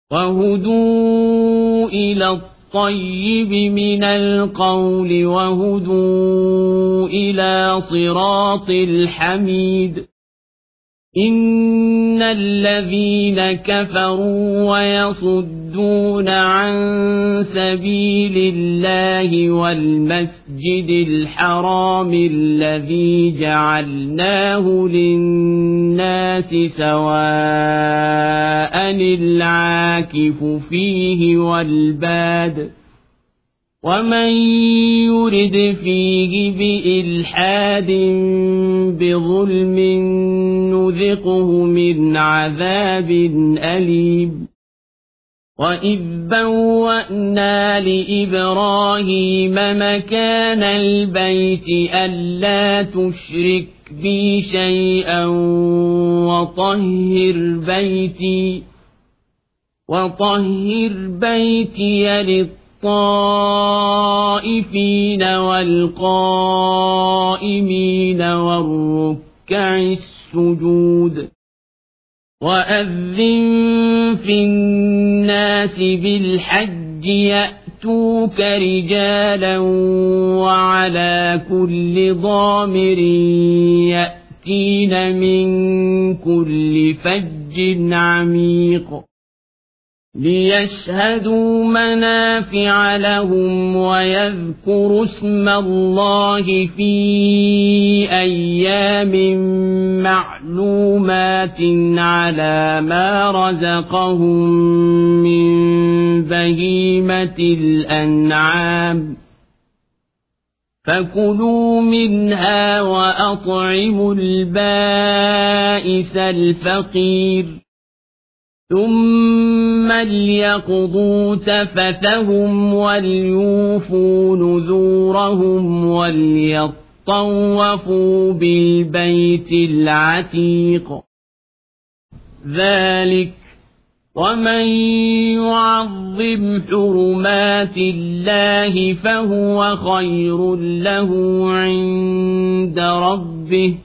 وهدوا إلى الطيب من القول وهدوا إلى صراط الحميد. إن الذين كفروا ويصدون عن سبيل الله والمسجد الحرام الذي جعلناه للناس سواء العاكف فيه والباد ومن يرد فيه بإلحاد بظلم نذقه من عذاب أليم. وإذ بوأنا لإبراهيم مكان البيت ألا تشرك بي شيئا وطهر بيتي للطائفين والقائمين والركع السجود. وأذن في الناس بالحج يأتوك رجالا وعلى كل ضامر يأتين من كل فج عميق ليشهدوا منافع لهم ويذكروا اسم الله في أيام معلومات على ما رزقهم من بهيمة الأنعام فكلوا منها وأطعموا البائس الفقير ثم ليقضوا تفثهم وليوفوا نذورهم وليطوفوا بالبيت العتيق. ذلك ومن يعظم حرمات الله فهو خير له عند ربه.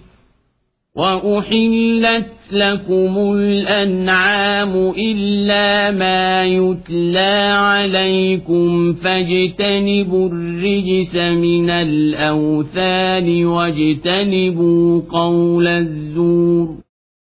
وأحلت لكم الأنعام إلا ما يتلى عليكم فاجتنبوا الرجس من الأوثان واجتنبوا قول الزور.